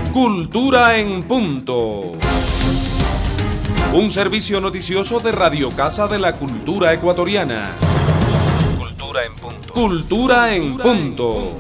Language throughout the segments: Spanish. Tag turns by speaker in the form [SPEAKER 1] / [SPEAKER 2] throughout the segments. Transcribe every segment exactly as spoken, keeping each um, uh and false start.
[SPEAKER 1] Cultura en Punto. Un servicio noticioso de Radio Casa de la Cultura Ecuatoriana.
[SPEAKER 2] Cultura en Punto.
[SPEAKER 1] Cultura en Punto.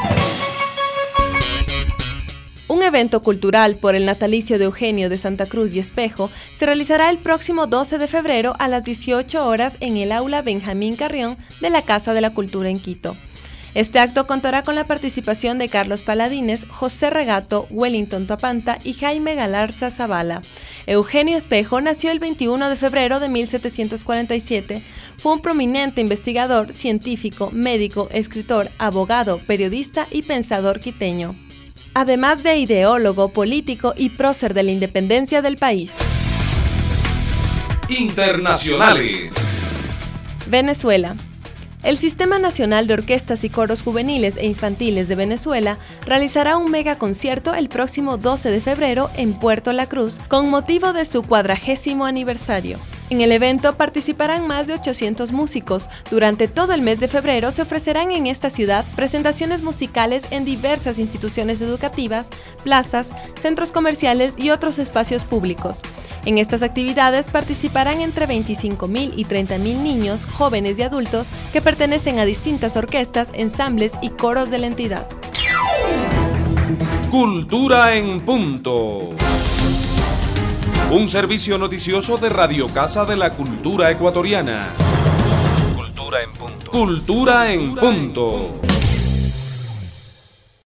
[SPEAKER 3] Un evento cultural por el natalicio de Eugenio de Santa Cruz y Espejo se realizará el próximo doce de febrero a las dieciocho horas en el aula Benjamín Carrión de la Casa de la Cultura en Quito. Este acto contará con la participación de Carlos Paladines, José Regato, Wellington Tuapanta y Jaime Galarza Zavala. Eugenio Espejo nació el veintiuno de febrero de mil setecientos cuarenta y siete. Fue un prominente investigador, científico, médico, escritor, abogado, periodista y pensador quiteño. Además de ideólogo, político y prócer de la independencia del país.
[SPEAKER 1] Internacionales.
[SPEAKER 3] Venezuela. El Sistema Nacional de Orquestas y Coros Juveniles e Infantiles de Venezuela realizará un megaconcierto el próximo doce de febrero en Puerto La Cruz con motivo de su cuadragésimo aniversario. En el evento participarán más de ochocientos músicos. Durante todo el mes de febrero se ofrecerán en esta ciudad presentaciones musicales en diversas instituciones educativas, plazas, centros comerciales y otros espacios públicos. En estas actividades participarán entre veinticinco mil y treinta mil niños, jóvenes y adultos que pertenecen a distintas orquestas, ensambles y coros de la entidad.
[SPEAKER 1] Cultura en Punto. Un servicio noticioso de Radio Casa de la Cultura Ecuatoriana.
[SPEAKER 2] Cultura en Punto.
[SPEAKER 1] Cultura en Punto.